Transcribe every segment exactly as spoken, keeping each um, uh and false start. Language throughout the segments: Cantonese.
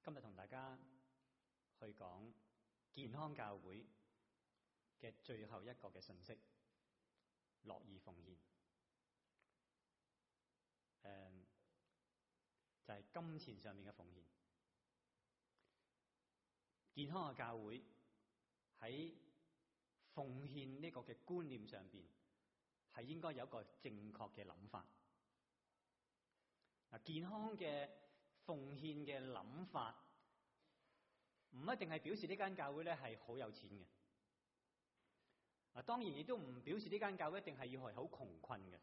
今日同大家去講健康教會嘅最後一個嘅信息，樂意奉獻。誒、嗯，就係、是、金錢上面嘅奉獻。健康嘅教會喺奉獻呢個嘅觀念上邊，係應該有一個正確嘅諗法。嗱，健康嘅奉獻嘅諗法，唔一定係表示呢間教會咧係好有錢嘅。嗱，當然亦都唔表示呢間教會一定係要係好窮困嘅。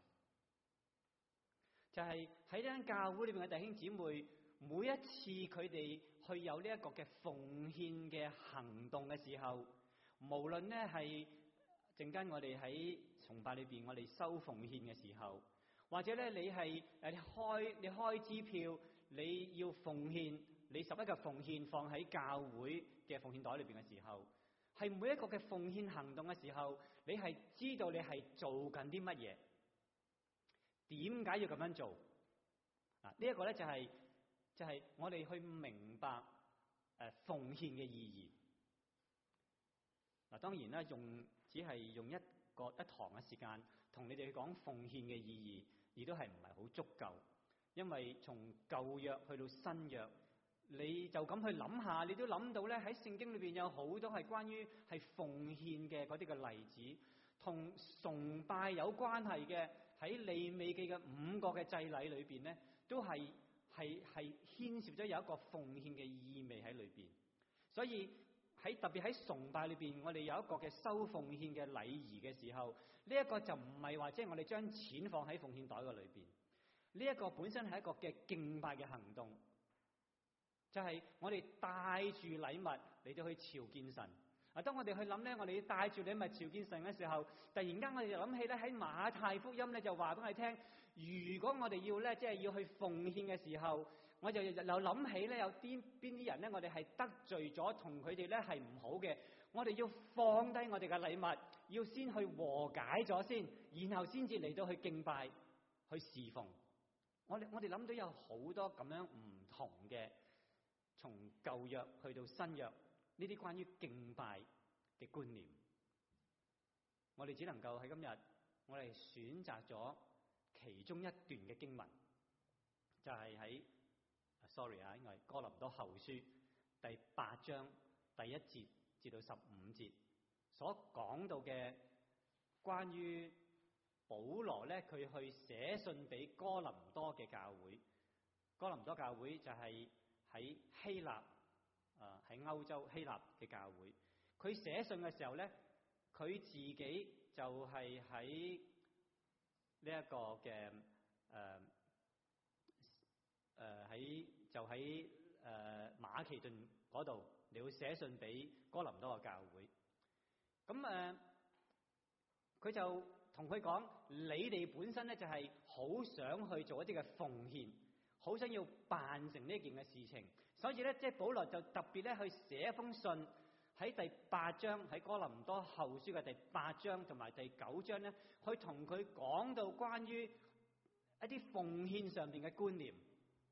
就係喺呢間教會裏邊嘅弟兄姊妹，每一次佢哋去有呢一個嘅奉獻嘅行動嘅時候，無論咧係陣間我哋喺崇拜裏邊我哋收奉獻嘅時候，或者咧你係誒開你開支票，你要奉獻你十一嘅奉獻放喺教會嘅奉獻袋裏邊嘅時候，係每一個嘅奉獻行動嘅時候，你係知道你係做緊啲乜嘢，點解要咁樣做？啊，呢一個咧就係就係我哋去明白誒奉獻嘅意義。嗱，當然啦，用只係用一個一堂嘅時間同你哋去講奉獻嘅意義，亦都係唔係好足夠。因為從舊約去到新約，你就咁去諗下，你都諗到咧喺聖經裏邊有好多係關於係奉獻嘅嗰啲嘅例子，同崇拜有關係嘅喺利未記嘅五個嘅祭禮裏邊咧，都係係係牽涉咗有一個奉獻嘅意味喺裏邊。所以喺特別喺崇拜裏邊，我哋有一個嘅收奉獻嘅禮儀嘅時候，呢、這、一個就唔係話即係我哋將錢放喺奉獻袋嘅裏邊，呢、這、一個本身係一個嘅敬拜嘅行動，就係、是、我哋帶住禮物嚟到去朝見神。啊，當我哋去諗咧，我哋要帶住禮物朝見神嘅時候，突然間我哋就諗起咧喺馬太福音咧就話俾我哋聽，如果我哋要咧即係要去奉獻嘅時候，我就又諗起咧有啲邊啲人咧，我哋係得罪咗，同佢哋咧係唔好嘅，我哋要放低我哋嘅禮物，要先去和解咗先，然後先至嚟到去敬拜，去侍奉。我哋我哋諗到有好多咁樣唔同嘅，從舊約去到新約。呢啲關於敬拜嘅觀念，我哋只能夠喺今日，我哋選擇咗其中一段嘅經文，就係喺 sorry 啊，因為哥林多後書第八章第一節至到十五節所講到嘅關於保羅咧，佢去寫信俾哥林多嘅教會。哥林多教會就係喺希臘。啊！喺歐洲希臘嘅教會，佢寫信嘅時候咧，佢自己就係喺呢一個嘅誒誒喺就喺誒、呃、馬其頓嗰度，你會寫信俾哥林多嘅教會。咁誒，佢、呃、就同佢講：你哋本身咧就係好想去做一啲嘅奉獻。好想要辦成呢件嘅事情，所以咧，即係保羅就特別咧去寫一封信，喺第八章喺哥林多後書嘅第八章同埋第九章咧，去同佢講到關於一啲奉獻上邊嘅觀念。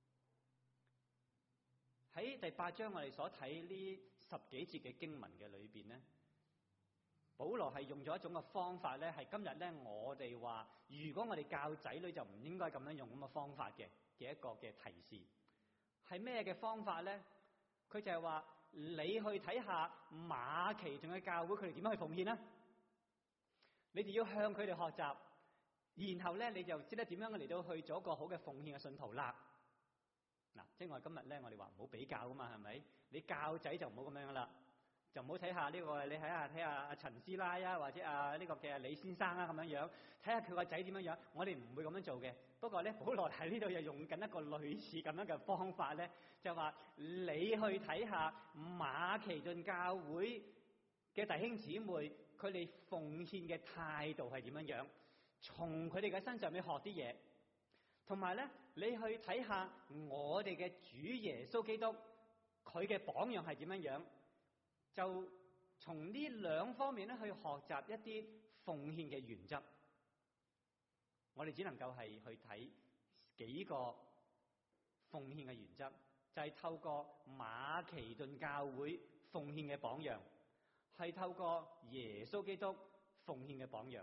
喺第八章我哋所睇呢十幾節嘅經文嘅裏邊咧，保羅係用咗一種嘅方法咧，係今日咧我哋話，如果我哋教仔女就唔應該咁樣用咁嘅方法嘅。嘅一個嘅提示係咩嘅方法咧？佢就係話你去睇下馬其頓嘅教會，佢哋點樣去奉獻啦？你哋要向佢哋學習，然後咧你就知得點樣嚟到去做一個好嘅奉獻嘅信徒啦。嗱，即係我哋今日咧，我哋話唔好比較噶嘛，係咪？你教仔就唔好咁樣噶啦。就唔好睇下呢個，你睇下睇下阿陳師奶啊，或者啊呢個嘅李先生啊咁樣樣，睇下佢個仔點樣樣。我哋唔會咁樣做嘅。不過咧，保羅喺呢度又用緊一個類似咁樣嘅方法咧，就話你去睇下馬其頓教會嘅弟兄姊妹，佢哋奉獻嘅態度係點樣樣，從佢哋嘅身上面學啲嘢，同埋咧你去睇下我哋嘅主耶穌基督，佢嘅榜樣係點樣樣。就從呢兩方面咧去學習一啲奉獻嘅原則，我哋只能夠係去睇幾個奉獻嘅原則， 就係透過馬其頓教會奉獻嘅榜樣，係透過耶穌基督奉獻嘅榜樣。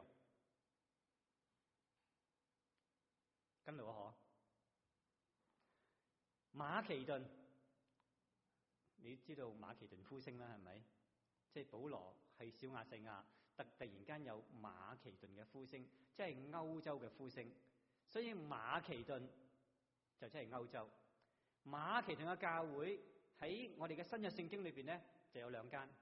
跟住我可馬其頓，你知道馬其頓呼聲啦，係咪？即係保羅係小亞細亞，突突然間有馬其頓嘅呼聲，即係歐洲嘅呼聲。所以馬其頓就即係歐洲。馬其頓嘅教會喺我哋嘅新約聖經裏邊咧，就有兩間，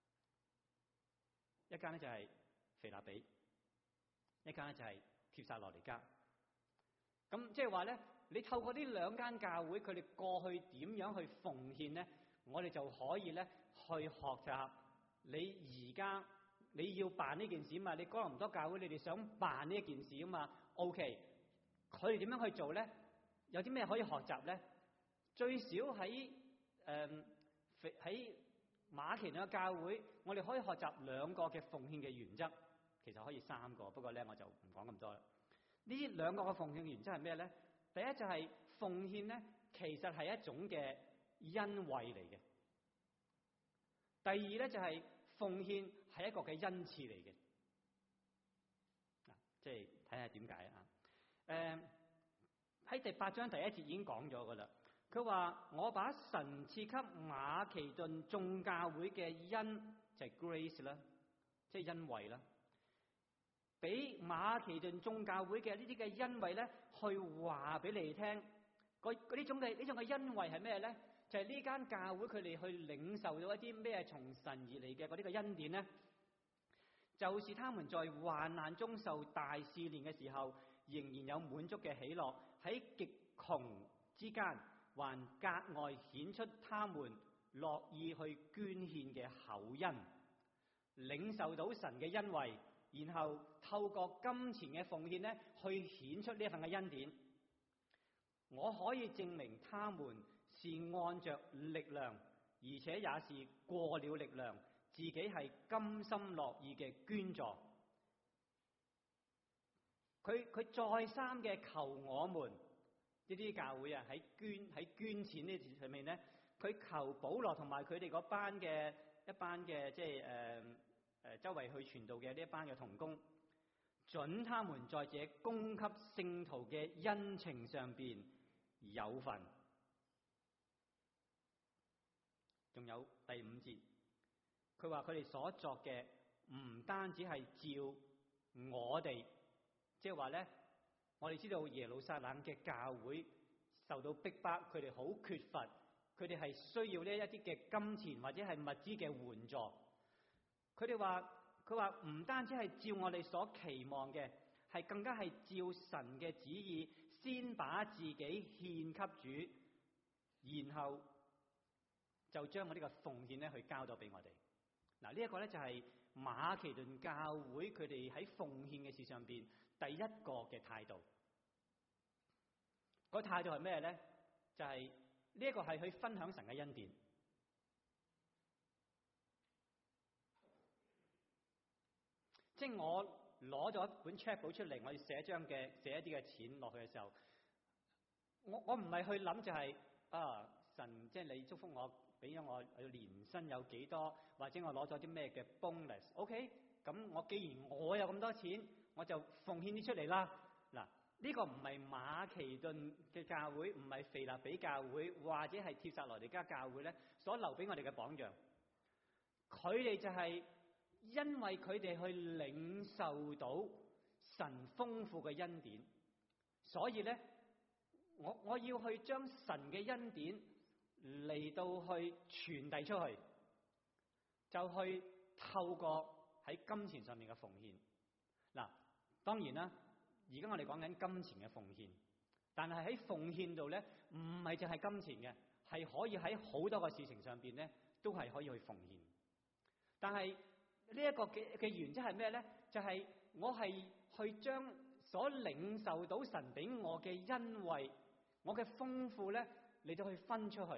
一間咧就係腓立比，一間咧就係帖撒羅尼迦。咁即係話咧，你透過呢兩間教會，佢哋過去點樣去奉獻咧，我哋就可以咧去學習。你而家你要辦呢件事嘛？你哥林多教會，你哋想辦呢一件事啊嘛 ？OK，佢哋點樣去做咧？有啲咩可以學習咧？最少喺誒喺馬其頓嘅教會，我哋可以學習兩個嘅奉獻嘅原則，其實可以三個，不過咧我就唔講咁多啦。呢兩個嘅奉獻嘅原則係咩咧？第一就係奉獻咧，其實係一種嘅恩惠嚟嘅。第二咧就係奉獻係一個嘅恩賜嚟嘅。嗱，即係睇下點解啊？誒喺第八章第一節已經講咗噶啦。佢話：我把神賜給馬其頓眾教會嘅恩，就係 grace 啦，即係恩惠啦。俾馬其頓眾教會嘅呢啲嘅恩惠咧，去話俾你哋聽。嗰嗰呢種嘅呢種嘅恩惠係咩咧？就係呢間教會佢哋去領受到一啲咩從神而嚟嘅嗰啲嘅恩典咧，就是他們在患難中受大試煉嘅時候，仍然有滿足嘅喜樂，喺極窮之間，還格外顯出他們樂意去捐獻嘅厚恩，領受到神嘅恩惠，然後透過金錢嘅奉獻咧，去顯出呢一份嘅恩典。我可以證明他們是按着力量，而且也是過了力量，自己係甘心樂意嘅捐助。佢佢再三嘅求我們呢啲教會啊，喺捐喺捐錢呢上面咧，佢求保羅同埋佢哋嗰班嘅一班嘅即係誒誒周圍去傳道嘅呢一班嘅同工，准他們在這供給聖徒嘅恩情上邊有份。仲有第五節，佢話佢哋所作嘅唔單止係照我哋，即係話咧，我哋知道耶路撒冷嘅教會受到逼迫，佢哋好缺乏，佢哋係需要呢一啲嘅金錢或者係物資嘅援助。佢哋話佢話唔單止係照我哋所期望嘅，係更加係照神嘅旨意，先把自己獻給主，然後就將我呢個奉獻咧去交到俾我哋。嗱，呢一個咧就係馬其頓教會佢哋喺奉獻嘅事上邊第一個嘅態度。個態度係咩咧？就係呢一個係去分享神嘅恩典。即係我攞咗一本 check 簿出嚟，我要寫一張嘅寫一啲嘅錢落去嘅時候，我我唔係去諗就係、是、啊神，即係你祝福我，俾咗我年薪有幾多，或者我攞咗啲咩嘅 bonus。OK， 咁我既然我有咁多錢，我就奉獻啲出嚟啦。嗱，呢個唔係馬其頓嘅教會，唔係腓立比教會，或者係帖撒羅尼迦教會咧所留俾我哋嘅榜樣。佢哋就係因為佢哋去領受到神豐富嘅恩典，所以咧，我我要去將神嘅恩典嚟到去傳遞出去，就去透過喺金錢上面嘅奉獻。嗱，當然啦，而家我哋講緊金錢嘅奉獻，但係喺奉獻度咧，唔係淨係金錢嘅，係可以喺好多個事情上邊咧，都係可以去奉獻。但係呢一個嘅嘅原則係咩咧？就係、是、我係去將所領受到神俾我嘅恩惠，我嘅豐富咧，嚟到去分出去。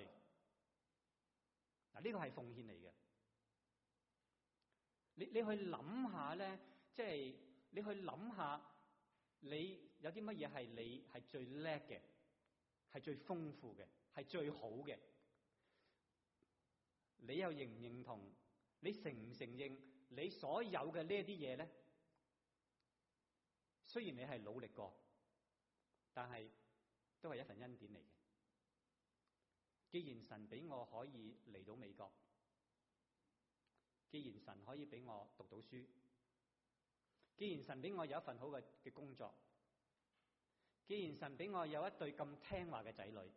嗱，呢個係奉獻嚟嘅。你你去諗下咧，即係你去諗下，你有啲乜嘢係你係最叻嘅， 係最豐富嘅，係最好嘅。你又認唔認同？你承唔承認你所有嘅呢一啲嘢咧？雖然你係努力過，但係都係一份恩典嚟嘅。既然神俾我可以嚟到美國，既然神可以俾我讀到書，既然神俾我有一份好嘅嘅工作，既然神俾我有一對咁聽話嘅仔女，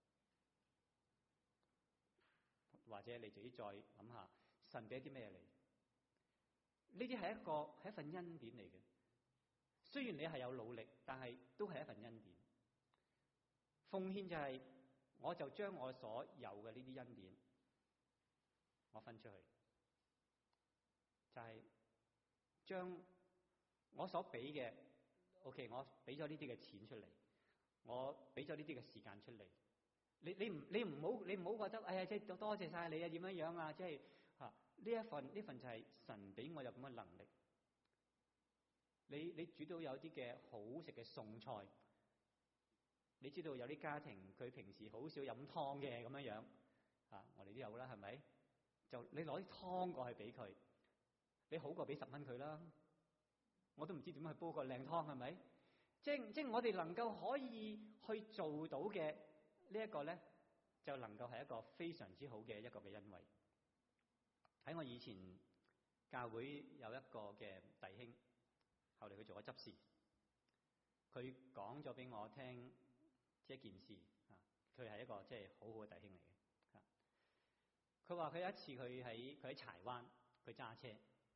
或者你自己再諗下，神俾啲咩嚟？呢啲係一個係一份恩典嚟嘅。雖然你係有努力，但係都係一份恩典。奉獻就係、是，我就將我所有嘅呢啲恩典，我分出去，就係、是、將我所俾嘅 ，OK， 我俾咗呢啲嘅錢出嚟，我俾咗呢啲嘅時間出嚟。你你唔你唔好你唔好覺得，哎呀，即係多謝晒你啊，點樣樣啊，即係吓呢一份呢份就係神俾我有咁嘅能力。你你煮到有啲嘅好食嘅餸菜，你知道有啲家庭佢平時好少飲湯嘅咁樣樣，啊，我哋都有啦，係咪？就你攞啲湯過去俾佢，你好過俾十蚊佢啦。我都唔知點樣去煲個靚湯，係咪？即係即係我哋能夠可以去做到嘅呢一個咧，就能夠係一個非常之好嘅一個嘅恩惠。喺我以前教會有一個嘅弟兄，後嚟佢做咗執事，佢講咗俾我聽一件事啊，佢係一個即係好好嘅弟兄嚟嘅啊。佢話佢有一次佢喺佢喺柴灣，佢揸車，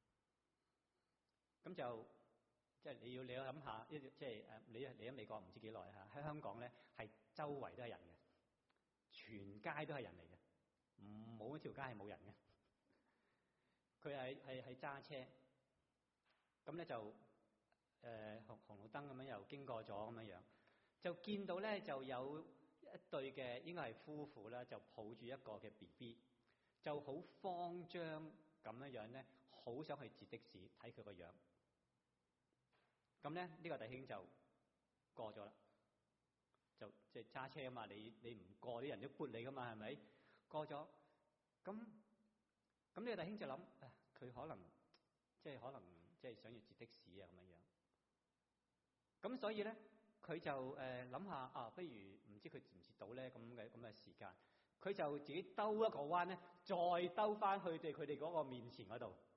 咁就即係你要你要諗下，即係誒你你喺美國唔知幾耐嚇，喺香港咧係周圍都係人嘅，全街都係人嚟嘅，唔冇一條街係冇人嘅。佢係係係揸車，咁咧就誒、呃、紅紅綠燈咁樣又經過咗咁樣樣，就見到咧就有一對嘅應該係夫婦啦，就抱住一個嘅 B B， 就好慌張咁樣樣咧，好想去截的士睇佢個樣。咁咧呢、呢個弟兄就過咗啦，就即係揸車啊嘛，你你唔過啲人都撥你噶嘛，係咪？過咗，咁。咁呢個弟兄就諗，佢可能即係可能即係想要截的士啊咁樣樣。咁所以咧，佢就誒諗下啊，不如唔知佢截唔截到咧咁嘅咁嘅時間，佢就自己兜一個彎咧，再兜翻去對佢哋嗰個面前嗰度。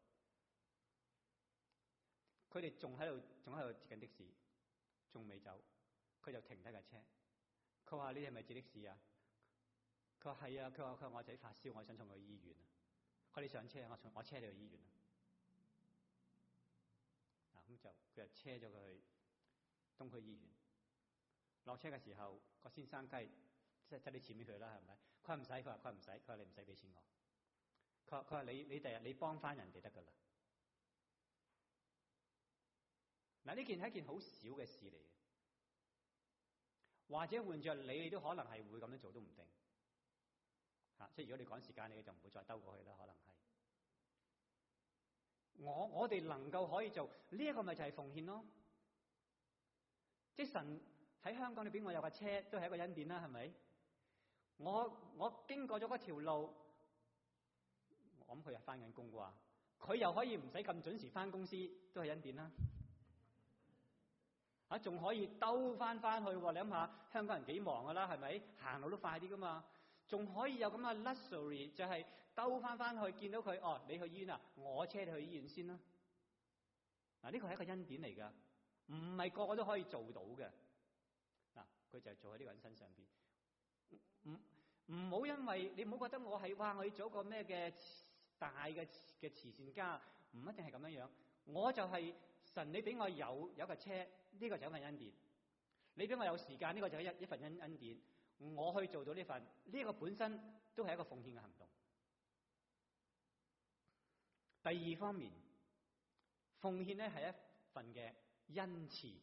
佢哋仲喺度，仲喺度截緊的士，仲未走，佢就停低架車。佢話：你係咪截的士啊？佢話係啊。佢話佢話我仔發燒，我想送佢去醫院啊。佢哋上車，我我車你去醫院啊！啊咁就佢就車咗佢去東區醫院。落車嘅時候，個先生梗係即係執啲錢俾佢啦，係咪？佢話唔使，佢話佢話唔使，佢話你唔使俾錢我。佢話佢話你你第日你幫翻人哋得噶啦。嗱，呢件係一件好小嘅事嚟嘅，或者換着你，你都可能係會咁樣做都唔定。啊！即係如果你趕時間，你就唔會再兜過去啦。可能係我我哋能夠可以做呢一、這個，咪就係奉獻咯。即係神喺香港，你俾我有架車，都係一個恩典啦，係咪？我我經過咗嗰條路，我諗佢係翻緊工啩，佢又可以唔使咁準時翻公司，都係恩典啦。啊，仲可以兜翻翻去，你諗下香港人幾忙噶啦，係咪？行路都快啲噶嘛。仲可以有咁嘅 luxury，就係兜翻翻去見到佢，哦，你去醫院啊，我車你去醫院先啦。嗱，呢個係一個恩典嚟噶，唔係個個都可以做到嘅。嗱，佢就係做喺呢個人身上邊。唔唔好因為你唔好覺得我係哇，我要做一個咩嘅大嘅嘅慈善家，唔一定係咁樣樣。我就係神，你俾我有有架車，呢個就係一份恩典。你俾我有時間，呢個就係一一份恩恩典。我去做到呢份，呢個本身都係一個奉獻嘅行動。第二方面，奉獻咧係一份嘅恩賜，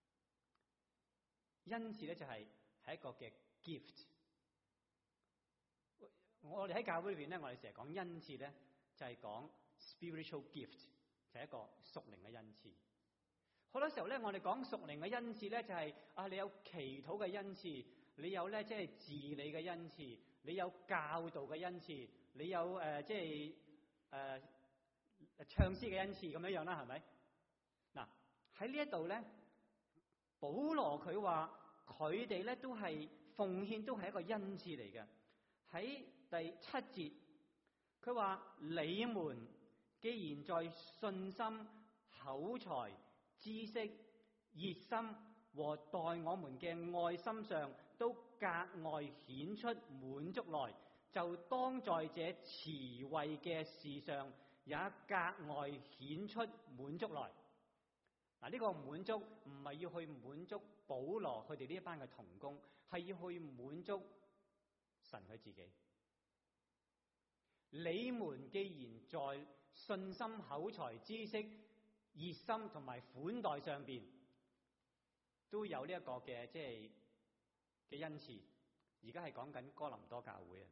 恩賜咧就係係一個嘅 gift。我哋喺教會裏邊咧，我哋成日講恩賜咧，就係講 spiritual gift，就係一個屬靈嘅恩賜。 好多時候咧，我哋講屬靈嘅恩賜咧，就係、是、啊，你有祈禱嘅恩賜，你有咧即係治理嘅恩賜，你有教導嘅恩賜，你有誒即係誒唱詩嘅恩賜咁樣樣啦，係咪？嗱喺呢一度咧，保羅佢話佢哋咧都係奉獻，都係一個恩賜嚟嘅。喺第七節，佢話你們既然在信心、口才、知識、熱心和待我們嘅愛心上都格外顯出滿足來，就當在這慈惠嘅事上也格外顯出滿足來。嗱，呢個滿足唔係要去滿足保羅佢哋呢一班嘅同工，係要去滿足神佢自己。你們既然在信心、口才、知識、熱心同埋款待上邊都有呢一個嘅即係嘅恩賜，而家係講緊哥林多教會啊！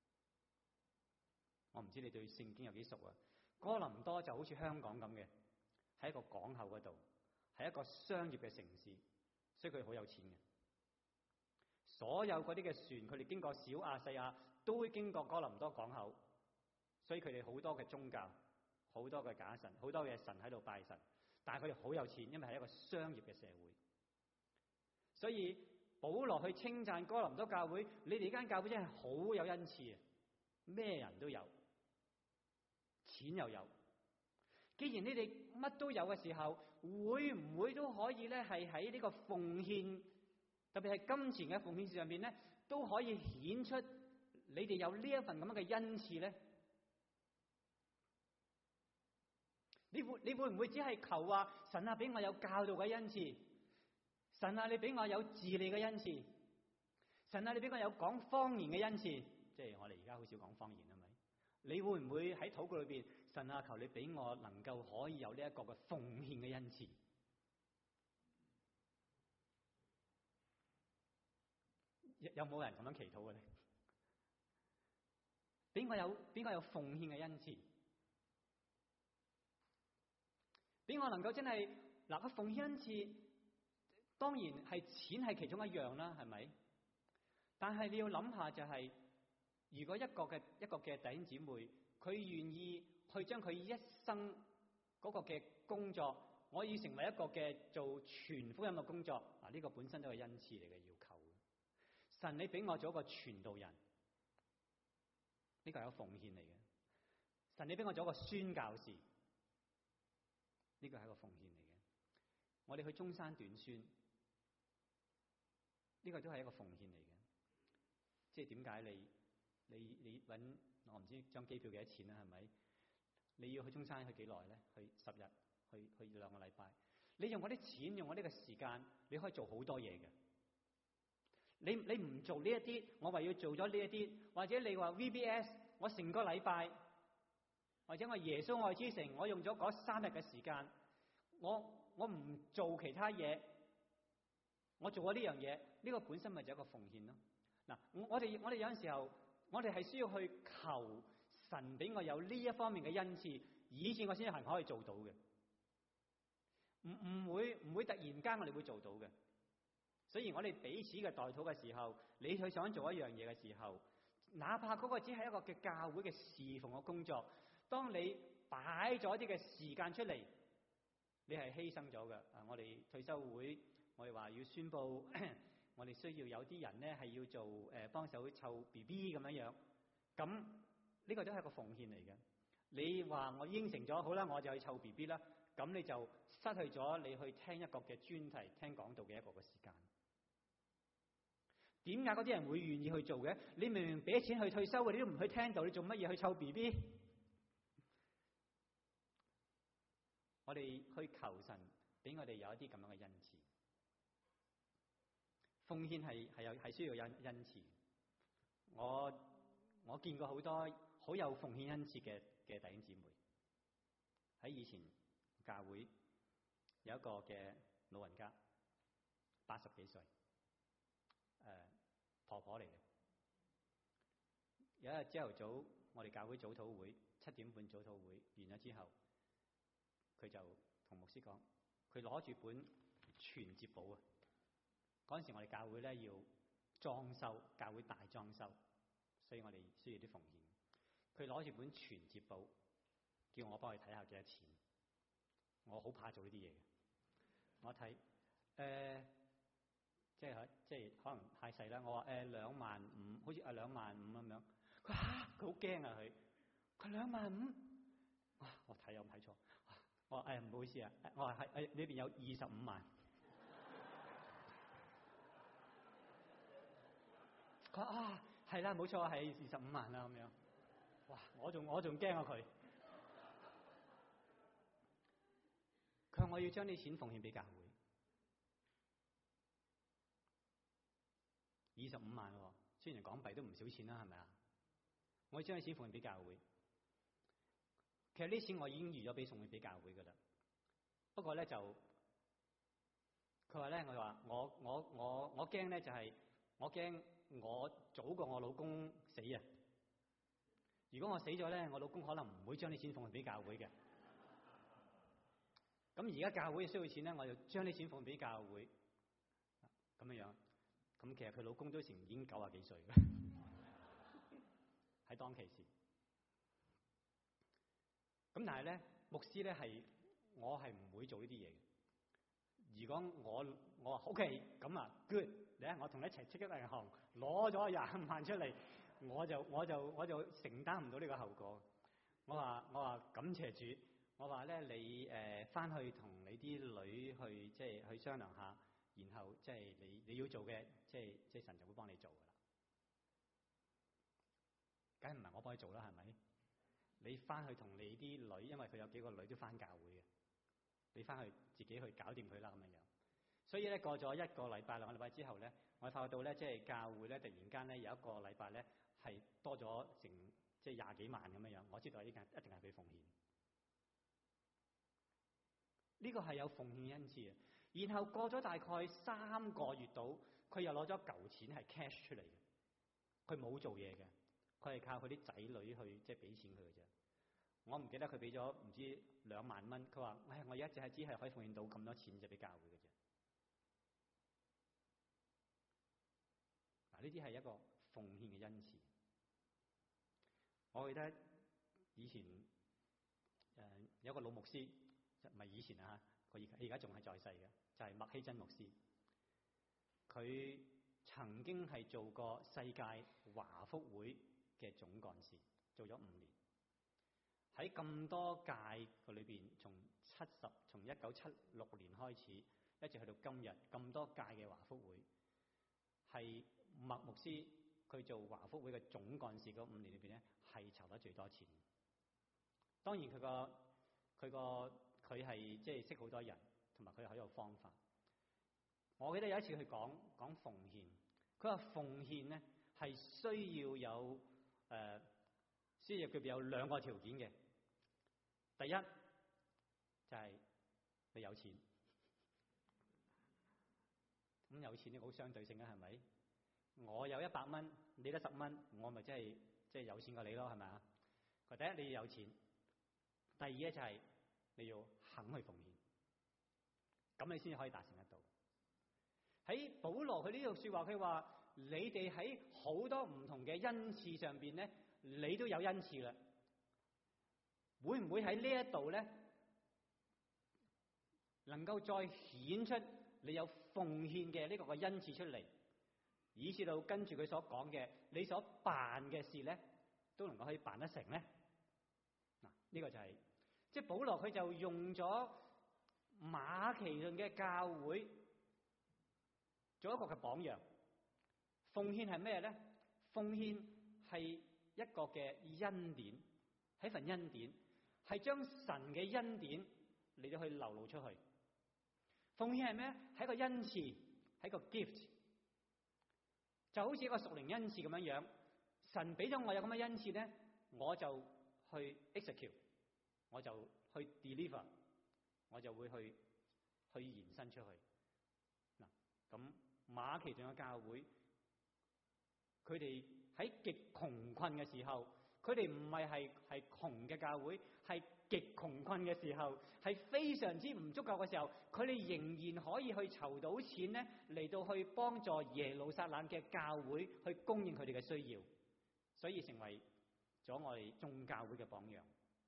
我唔知你對聖經有幾熟啊？哥林多就好似香港咁嘅，喺一個港口嗰度，係一個商業嘅城市，所以佢好有錢嘅。所有嗰啲嘅船，佢哋經過小亞細亞都會經過哥林多港口，所以佢哋好多嘅宗教。好多嘅假神，好多嘅神喺度拜神，但係佢哋好有錢，因為係一個商業嘅社會。所以保羅去稱讚哥林多教會，你哋呢間教會真係好有恩賜啊！咩人都有，錢又有。既然你哋乜都有嘅時候，會唔會都可以咧？係喺呢個奉獻，特別係金錢嘅奉獻上面咧，都可以顯出你哋有呢一份咁樣嘅恩賜咧？你會你會唔會只係求話神啊，俾我有教導嘅恩賜，神啊，你俾我有治理嘅恩賜，神啊，你俾我有講方言嘅恩賜，即係我哋而家好少講方言係咪？你會唔會喺禱告裏邊，神啊，求你俾我能夠可以有呢一個嘅奉獻嘅恩賜？有冇人咁樣祈禱嘅咧？俾我有俾我有奉獻嘅恩賜？俾我能夠真係嗱，個奉獻恩賜，當然係錢係其中一樣啦，係咪？但係你要諗下就係、是，如果一個嘅一個嘅弟兄姊妹，佢願意去將佢一生嗰個嘅工作，我要成為一個嘅做傳福音嘅工作，嗱、這、呢個本身都係恩賜嚟嘅要求。神你俾我做一個傳道人，呢、這個係一個奉獻嚟嘅。神你俾我做一個宣教士。呢個係一個奉獻嚟嘅，我哋去中山短宣，呢個都係一個奉獻嚟嘅。即係點解你你你揾我唔知張機票幾多錢啦，係咪？你要去中山去幾耐咧？去十日，去去兩個禮拜。你用我啲錢，用我呢個時間，你可以做好多嘢嘅。你你唔做呢一啲，我話要做咗呢一啲，或者你話 V B S， 我成個禮拜。或者我耶穌愛之城，我用咗嗰三日嘅時間，我我唔做其他嘢，我做咗呢樣嘢，呢個本身咪就係一個奉獻咯。嗱，我哋我哋有陣時候，我哋係需要去求神俾我有呢一方面嘅恩賜，以至我先係可以做到嘅。唔唔會唔會突然間我哋會做到嘅。所以我哋彼此嘅代禱嘅時候，你去想做一樣嘢嘅時候，哪怕嗰個只係一個嘅教會嘅侍奉嘅工作。當你擺咗一啲嘅時間出嚟，你係犧牲咗嘅。啊，我哋退休會，我哋話要宣布，我哋需要有啲人咧係要做誒幫手湊 B B 咁樣樣。咁呢個都係一個奉獻嚟嘅。你話我應承咗，好啦，我就去湊 B B 啦。咁你就失去咗你去聽一個嘅專題、聽講道嘅一個嘅時間。點解嗰啲人會願意去做嘅？你明明俾錢去退休嘅，你都唔去聽道，你做乜嘢去湊 B B？我哋去求神俾我哋有一啲咁樣嘅恩賜，奉獻係係有係需要恩恩賜。我我見過好多好有奉獻恩賜嘅嘅弟兄姊妹，喺以前教會有一個嘅老人家，八十幾歲，誒、呃、婆婆嚟嘅。有一日朝頭早，我哋教會早禱會七點半早禱會完咗之後。佢就同牧師講： 佢攞住本存摺簿啊！嗰陣時我哋教會咧要裝修，教會大裝修，所以我哋需要啲奉獻。佢攞住本存摺簿，叫我幫佢睇下幾多錢。我好怕做呢啲嘢嘅，我睇誒、呃，即係即係可能太細啦。我話誒兩萬五，好似啊兩萬五咁樣。佢嚇，佢好驚啊！佢佢兩萬五，哇！我睇有冇睇錯？我話誒唔好意思啊，我話係誒裏邊有二十五萬。佢話啊係啦，冇錯係二十五萬啦咁樣。哇！我仲我仲驚啊佢。佢話我要將啲錢奉獻俾教會，二十五萬喎，雖然港幣都唔少錢啦，係咪啊？我要將啲錢奉獻俾教會。其實呢啲錢我已經預咗俾送去俾教會噶啦。不過咧就，佢話咧，我話我我我我驚咧就係、是、我驚我早過我老公死啊！如果我死咗咧，我老公可能唔會將啲錢奉獻俾教會嘅。咁而家教會需要錢咧，我就將啲錢奉獻俾教會，咁樣樣。咁其實佢老公都成已經九啊幾歲嘅，喺當其時。咁但係咧，牧師咧係我係唔會做呢啲嘢嘅。如果我我話 OK 咁啊 good，你睇我同你一齊即刻去銀行攞咗廿五萬出嚟，我就我就我就承擔唔到呢個後果。我話我話感謝主，我話咧你誒翻、呃、去同你啲女去即係去商量下，然後即係你你要做嘅，即係即係神就會幫你做噶啦。梗係唔係我幫你做啦，係咪？你翻去同你啲女，因為佢有幾個女都翻教會嘅，你翻去自己去搞掂佢啦咁樣樣。所以咧過咗一個禮拜兩個禮拜之後咧，我發覺到咧即係教會咧突然間咧有一個禮拜咧係多咗成即係廿幾萬咁樣樣，我知道呢間一定係俾奉獻。呢個係有奉獻恩賜嘅。然後過咗大概三個月度，佢又攞咗嚿錢係 cash 出嚟嘅，佢冇做嘢嘅。佢係靠佢啲仔女去即係俾錢佢嘅啫。我唔記得佢俾咗唔知兩萬蚊。佢話：唉，我而家只係只係可以奉獻到咁多錢就俾教會嘅啫。嗱，呢啲係一個奉獻嘅恩賜。我記得以前誒、呃、有一個老牧師，唔係以前啊嚇，佢而而家仲係在世嘅，就係、是、麥希真牧師。佢曾經係做過世界華福會嘅總幹事，做咗五年。喺咁多屆嘅裏邊，從七十從一九七六年開始，一直去到今日咁多屆嘅華福會，係麥牧師佢做華福會嘅總幹事嗰五年裏邊咧，係籌得最多錢。當然佢個佢個佢係即係識好多人，同埋佢又好有方法。我記得有一次佢講講奉獻，佢話奉獻咧係需要有誒、呃，需要佢邊有兩個條件嘅。第一就係、是、你有錢，咁有錢呢好相對性啊，係咪？我有一百蚊，你得十蚊，我咪即係即係有錢過你咯，係咪啊？佢第一你要有錢，第二咧就係你要肯去奉獻，咁你先至可以達成得到。喺保羅佢呢度說話，佢話你哋喺好多唔同嘅恩賜上邊咧，你都有恩賜啦。會唔會喺呢一度咧，能夠再顯出你有奉獻嘅呢個嘅恩賜出嚟，以至到跟住佢所講嘅，你所辦嘅事咧，都能夠可以辦得成咧？嗱，呢個就係即係保羅佢就用咗馬其頓嘅教會做一個嘅榜樣。奉獻係咩咧？奉獻係一個嘅恩典，係份恩典。係將神嘅恩典嚟到去流露出去。奉獻係咩？係一個恩賜，係一個 gift， 就好似一個屬靈恩賜咁樣樣。神俾咗我有咁嘅恩賜咧，我就去 execute， 我就去 deliver， 我就會去去延伸出去。嗱，咁馬其頓嘅教會，佢哋喺極窮困嘅時候。佢哋唔係係係窮嘅教會，係極窮困嘅時候，係非常之唔足夠嘅時候，佢哋仍然可以去籌到錢咧，嚟到去幫助耶路撒冷嘅教會去供應佢哋嘅需要，所以成為咗我哋眾教會嘅榜樣。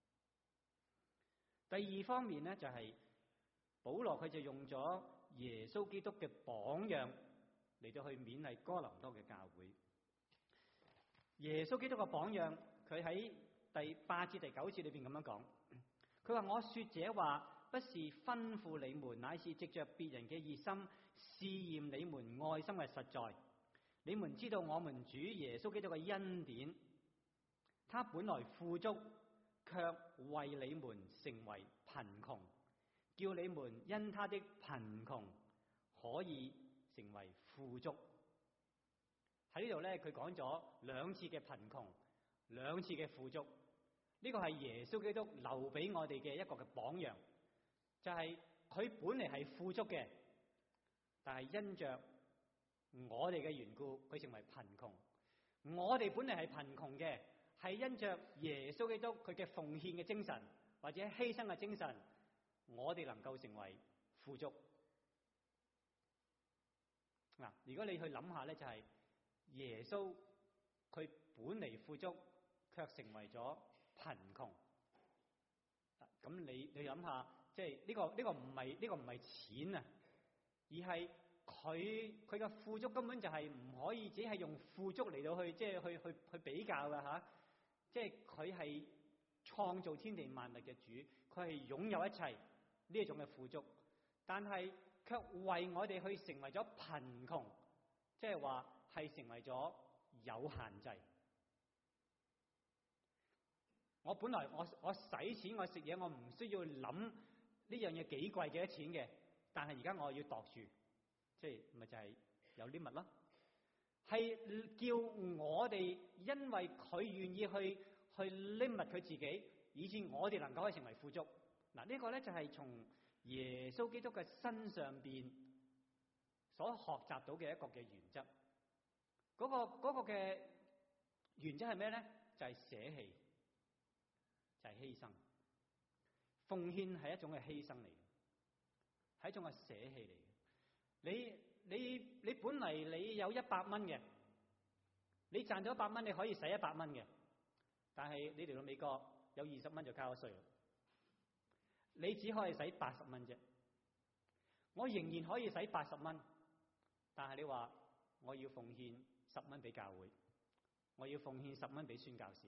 第二方面咧，就係保羅佢就用咗耶穌基督嘅榜樣嚟到去勉勵哥林多嘅教會。耶穌基督嘅榜樣，佢喺第八至第九節裏邊咁樣講，佢話：我說這話不是吩咐你們，乃是藉着別人嘅熱心試驗你們愛心嘅實在。你們知道我們主耶穌基督嘅恩典，他本來富足，卻為你們成為貧窮，叫你們因他的貧窮可以成為富足。喺呢度咧，佢講咗兩次嘅貧窮，兩次嘅富足。呢個係耶穌基督留俾我哋嘅一個嘅榜樣，就係佢本嚟係富足嘅，但係因着我哋嘅緣故，佢成為貧窮。我哋本嚟係貧窮嘅，係因着耶穌基督佢嘅奉獻嘅精神或者犧牲嘅精神，我哋能夠成為富足。嗱，如果你去諗下咧，就係耶穌佢本嚟富足，卻成為咗貧窮。咁你你諗下，即係呢個呢個唔係呢個唔係錢啊，而係佢佢嘅富足根本就係唔可以只係用富足嚟到去即係去去去比較㗎吓。即係佢係創造天地萬物嘅主，佢係擁有一切呢一種嘅富足，但係卻為我哋去成為咗貧窮，即係話係成為咗有限制。我本來我我使錢我食嘢，我唔需要諗呢樣嘢幾貴幾多錢嘅，但係而家我要度住，即係咪就係有 limit 咯？係叫我哋因為佢願意去去 limit 佢自己，以致我哋能夠可以成為富足。嗱，呢個咧就係從耶穌基督嘅身上邊所學習到嘅一個嘅原則。嗰個嗰個嘅原則係咩咧？就係捨棄，就係犧牲。奉獻係一種嘅犧牲嚟嘅，係一種嘅捨棄嚟嘅。你你你本嚟你有一百蚊嘅，你賺咗一百蚊，你可以使一百蚊嘅，但係你嚟到美國有二十蚊就交咗稅啦，你只可以使八十蚊啫。我仍然可以使八十蚊，但係你話我要奉獻十蚊俾教會，我要奉獻十蚊俾宣教士，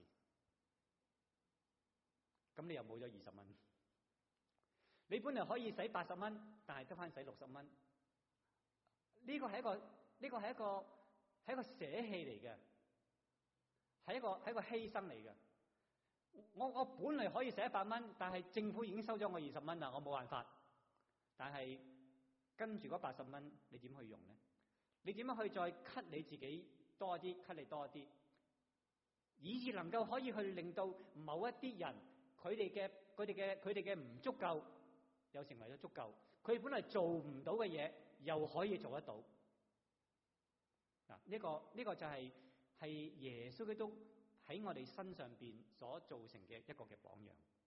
咁你又冇咗二十蚊。你本嚟可以使八十蚊，但係得翻使六十蚊。呢個係一個呢個係一個係一個捨棄嚟嘅，係一個係一個犧牲嚟嘅。我我本嚟可以使一百蚊，但係政府已經收咗我二十蚊啦，我冇辦法。但係跟住嗰八十蚊，你點去用咧？你點樣去再 cut 你自己多啲 ，cut 你多啲，以致能夠可以去令到某一啲人佢哋嘅佢哋嘅佢哋嘅唔足夠，又成為咗足夠。佢本嚟做唔到嘅嘢，又可以做得到。嗱，呢個呢個就係係耶穌基督喺我哋身上邊所造成嘅一個嘅榜樣。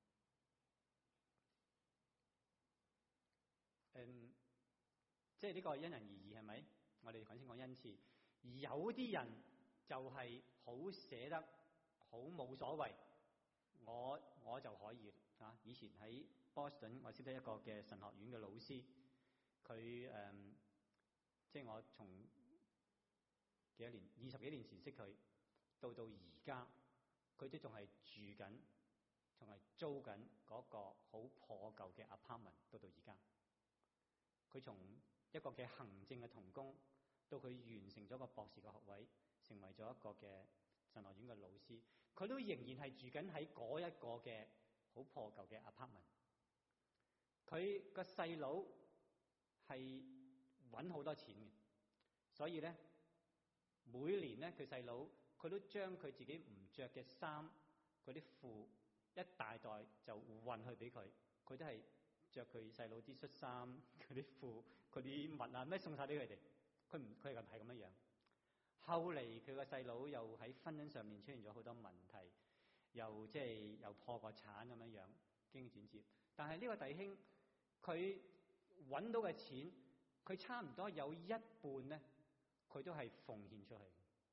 嗯，即係呢個係因人而異，係咪？我哋頭先講恩賜，而有啲人就係好捨得，好冇所謂，我我就可以啊。以前喺 Boston 我識得一個嘅神學院嘅老師，佢誒、嗯，即係我從幾多年，二十幾年前識佢，到到而家，佢都仲係住緊，仲係租緊嗰個好破舊嘅 apartment，到到而家。佢從一個嘅行政嘅同工，到佢完成咗個博士嘅學位，成為咗一個嘅神學院嘅老師，佢都仍然係住緊喺嗰一個嘅好破舊嘅 apartment。佢個細佬係揾好多錢嘅，所以咧每年咧佢細佬佢都將佢自己唔着嘅衫、嗰啲褲一大袋就運去俾佢，佢都係着佢細佬啲恤衫、佢啲褲、佢啲襪啊咩送晒俾佢哋。佢唔佢係係咁樣樣。後嚟佢個細佬又喺婚姻上面出現咗好多問題，又即係又破過產咁樣樣。 經轉接。但係呢個弟兄佢揾到嘅錢，佢差唔多有一半咧，佢都係奉獻出去。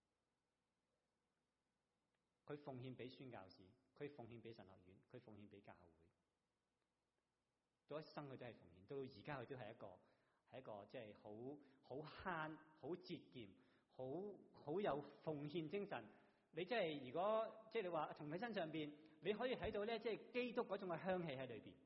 佢奉獻俾宣教士，佢奉獻俾神學院，佢奉獻俾教會。到一生佢都係奉獻，到而家佢都係一個係一個即係好好慳、好節儉、好好有奉獻精神。你即係如果即係你話從佢身上邊，你可以睇到咧，即係基督嗰種嘅香氣喺裏邊。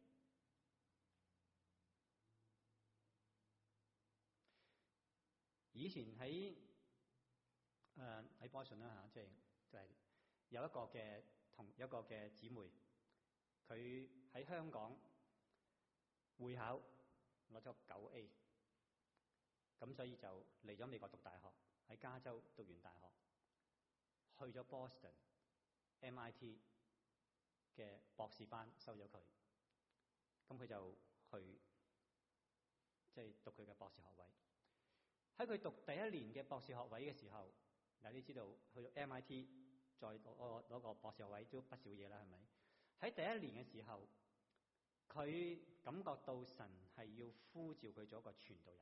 以前喺誒喺波士頓啦嚇，即係就係有一個嘅同一個嘅姊妹，佢喺香港會考攞咗九 A， 咁所以就嚟咗美國讀大學，喺加州讀完大學，去咗 Boston M I T 嘅博士班收咗佢，咁佢就去即係讀佢嘅博士學位。喺佢讀第一年嘅博士學位嘅時候，嗱你知道去到 M I T 再攞攞個博士學位都不少嘢啦，係咪？喺第一年嘅時候，佢感覺到神係要呼召佢做一個傳道人，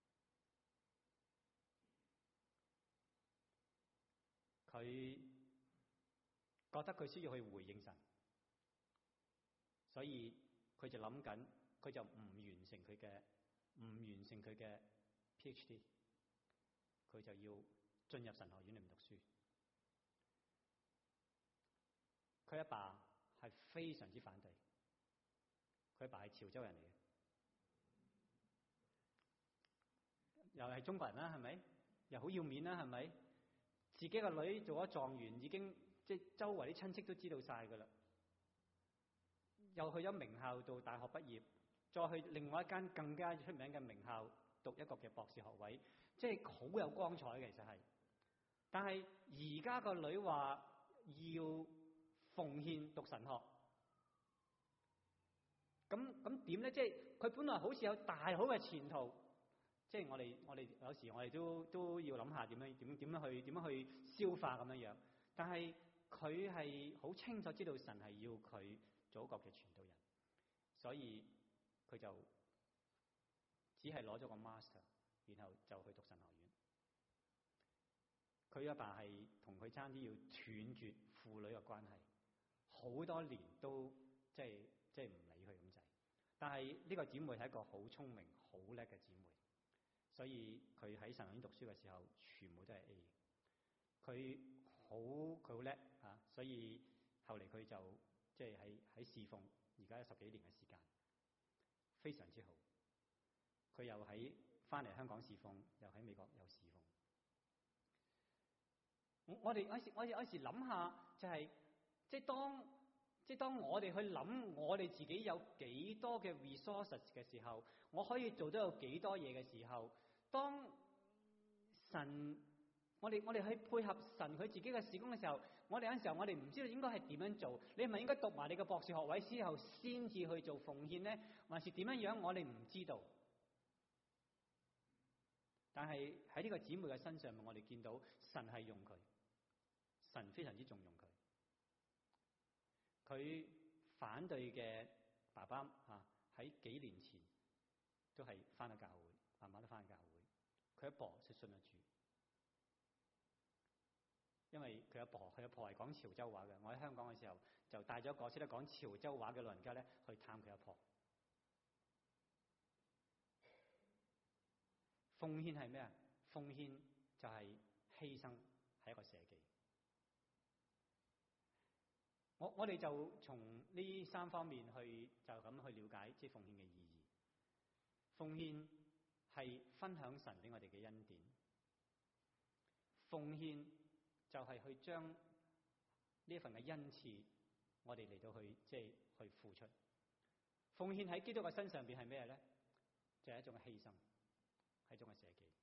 佢覺得佢需要去回應神，所以佢就諗緊，佢就唔完成佢嘅唔完成佢嘅 PhD。佢就要進入神學院裏面讀書。佢阿爸係非常之反對，佢阿爸係潮州人嚟嘅，又係中國人啦，係咪？又好要面啦，係咪？自己個女做咗狀元，已經即係周圍啲親戚都知道晒噶啦。又去咗名校到大學畢業，再去另外一間更加出名嘅名校讀一個嘅博士學位，即係好有光彩嘅，其實係。但係而家個女話要奉獻讀神學，咁咁點咧？即係佢本來好似有大好嘅前途，即係我哋我哋有時我哋都都要諗下點樣點點樣去點樣去消化咁樣樣。但係佢係好清楚知道神係要佢做一個嘅傳道人，所以佢就只係攞咗個 master， 然後就去讀神學院。佢阿爸係同佢差啲要斷絕父女嘅關係，好多年都即係即係唔理佢咁滯。但係呢個姊妹係一個好聰明、好叻嘅姊妹，所以佢喺神學院讀書嘅時候，全部都係 A。佢好佢好叻啊，所以後嚟佢就即係喺喺侍奉，而家有十幾年嘅時間，非常之好。佢又喺翻嚟香港侍奉，又喺美國又侍奉。我我哋有時我哋有時諗下，就係即係當即係當我哋去諗我哋自己有幾多嘅 resources 嘅時候，我可以做到有幾多嘢嘅時候，當神我哋我哋去配合神佢自己嘅事工嘅時候，我哋有陣時候我哋唔知道應該係點樣做。你係咪應該讀埋你嘅博士學位之後先至去做奉獻咧，還是點樣樣？我哋唔知道。但係喺呢個姊妹嘅身上，我哋見到神係用佢，神非常之重用佢。佢反對嘅爸爸啊，喺幾年前都係翻咗教會，慢慢都翻咗教會。佢阿婆就信咗主，因為佢阿婆佢阿婆係講潮州話嘅。我喺香港嘅時候就帶咗個識得講潮州話嘅老人家咧去探佢阿婆。奉獻係咩啊？奉獻就係犧牲，係一個捨己。我我哋就從呢三方面去就咁去了解即係奉獻嘅意義。奉獻係分享神俾我哋嘅恩典。奉獻就係去將呢一份嘅恩賜，我哋嚟到去即係去付出。奉獻喺基督嘅身上邊係咩咧？就係一種嘅犧牲。係一種嘅捨己，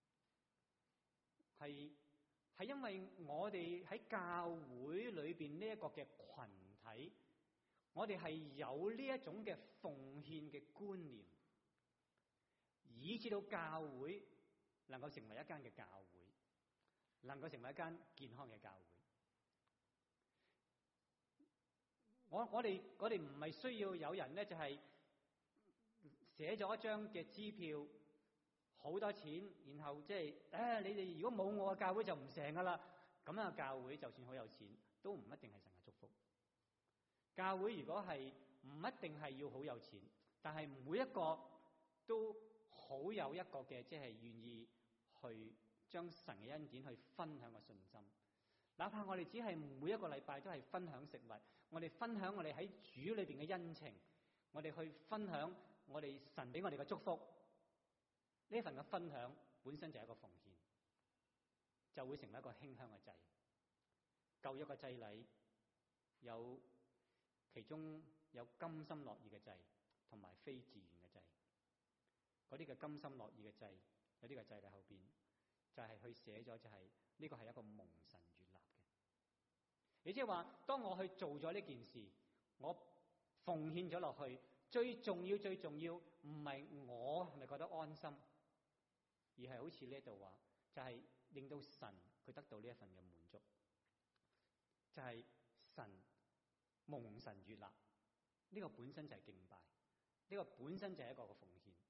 係係因為我哋喺教會裏邊呢一個嘅群體，我哋係有呢一種嘅奉獻嘅觀念，以至到教會能夠成為一間嘅教會，能夠成為一間健康嘅教會。 我我哋我哋唔係需要有人咧，就係寫咗一張嘅支票，好多錢，然後即係誒，你哋如果冇我嘅教會就唔成噶啦。咁樣嘅教會就算好有錢，都唔一定係神嘅祝福。教會如果係唔一定係要好有錢，但係每一個都好有一個嘅，即係願意去將神嘅恩典去分享嘅信心。哪怕我哋只係每一個禮拜都係分享食物，我哋分享我哋喺主裏邊嘅恩情，我哋去分享我哋神俾我哋嘅祝福。呢份嘅分享本身就係一個奉獻，就會成為一個馨香嘅祭。舊約嘅祭禮有其中有甘心樂意嘅祭，同埋非自願嘅祭。嗰啲嘅甘心樂意嘅祭，有啲嘅祭禮後邊就係去寫咗，就係呢個係一個蒙神悅納嘅。亦即係話，當我去做咗呢件事，我奉獻咗落去，最重要最重要唔係我係咪覺得安心，而係好似呢度話，就係令到神佢得到呢一份嘅滿足，就係神蒙神悅納。呢個本身就係敬拜，呢個本身就係一個嘅奉獻。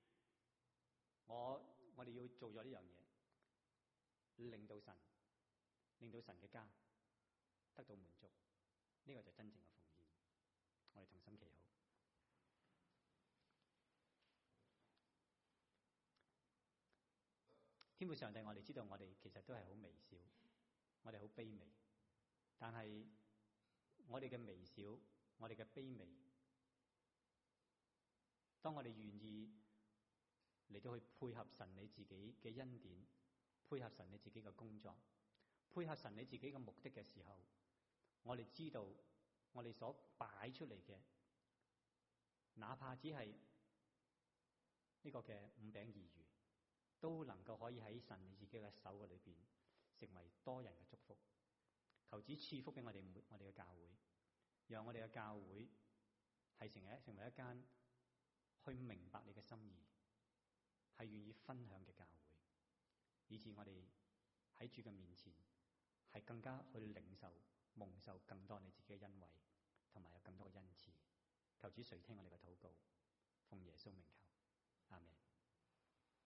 我我哋要做咗呢樣嘢，令到神令到神嘅家得到滿足，呢個就係真正嘅奉獻。我哋同心祈禱。天父上帝，我哋知道我哋其實都係好微小，我哋好卑微，但係我哋嘅微小，我哋嘅卑微，當我哋願意嚟到去配合神你自己嘅恩典，配合神你自己嘅工作，配合神你自己嘅目的嘅時候，我哋知道我哋所擺出嚟嘅，哪怕只係呢個嘅五餅二魚，都能夠可以喺神你自己嘅手嘅裏邊成為多人嘅祝福。求主賜福俾我哋每我哋嘅教會，讓我哋嘅教會係成為成為一間去明白你嘅心意，係願意分享嘅教會，以致我哋喺主嘅面前係更加去領受蒙受更多你自己嘅恩惠，同埋有更多嘅恩賜。求主垂聽我哋嘅禱告，奉耶穌名求，阿們。